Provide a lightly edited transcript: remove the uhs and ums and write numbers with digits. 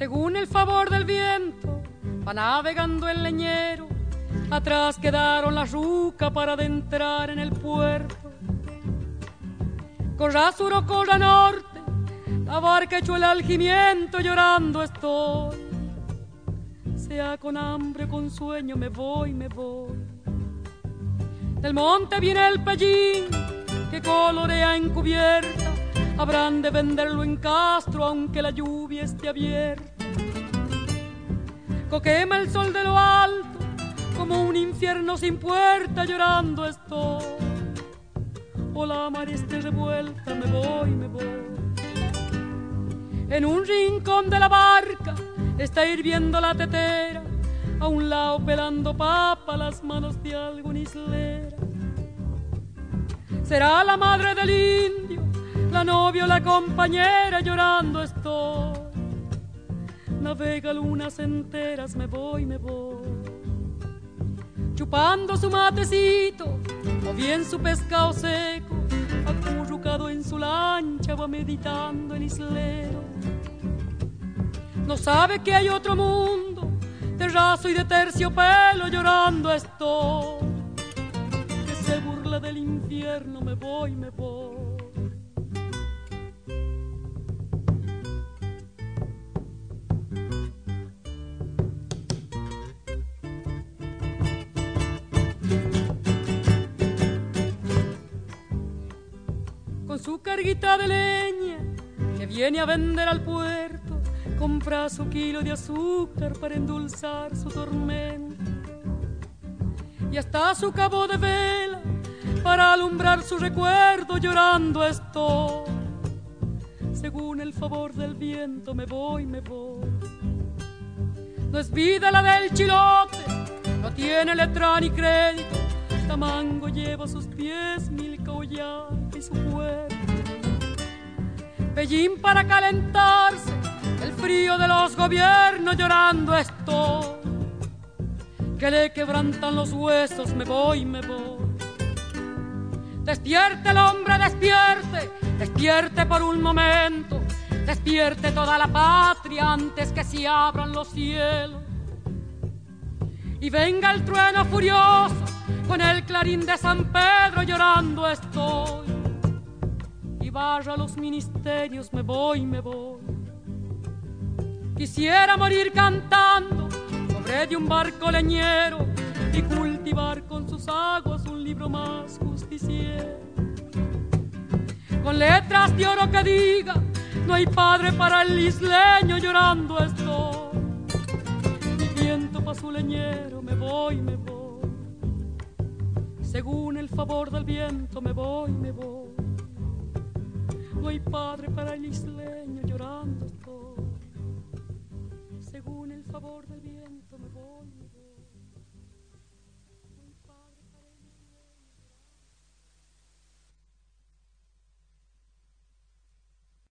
Según el favor del viento va navegando el leñero, atrás quedaron las rucas para adentrar en el puerto. Corra sur o corra norte, la barca echó el algimiento, llorando estoy. Sea con hambre o con sueño, me voy, me voy. Del monte viene el pellín que colorea en cubierta, habrán de venderlo en Castro aunque la lluvia esté abierta. Coquema el sol de lo alto como un infierno sin puerta, llorando estoy. O la mar esté revuelta, me voy, me voy. En un rincón de la barca está hirviendo la tetera, a un lado pelando papa las manos de algún islera. Será la madre del indio, la novia o la compañera, llorando estoy. Navega lunas enteras, me voy, me voy. Chupando su matecito o bien su pescado seco, acurrucado en su lancha va meditando el islero. No sabe que hay otro mundo de raso y de terciopelo, llorando estoy. Que se burla del infierno, me voy, me voy. Con su carguita de leña que viene a vender al puerto, compra su kilo de azúcar para endulzar su tormento. Y hasta su cabo de vela para alumbrar su recuerdo, llorando estoy. Según el favor del viento, me voy, me voy. No es vida la del chilote, no tiene letra ni crédito. Tamango lleva a sus pies Milka Ollanta y su cuerpo. Pellín para calentarse el frío de los gobiernos, llorando estoy. Que le quebrantan los huesos, me voy, me voy. Despierte el hombre, despierte, despierte por un momento. Despierte toda la patria antes que se abran los cielos. Y venga el trueno furioso con el clarín de San Pedro, llorando estoy. Y vaya a los ministerios, me voy, me voy. Quisiera morir cantando sobre de un barco leñero y cultivar con sus aguas un libro más justiciero. Con letras de oro que diga, no hay padre para el isleño, llorando estoy. Mi viento pa' su leñero, me voy, me voy. Según el favor del viento, me voy, me voy. No hay padre para el isleño, llorando estoy. Según el favor del viento, me voy, me voy.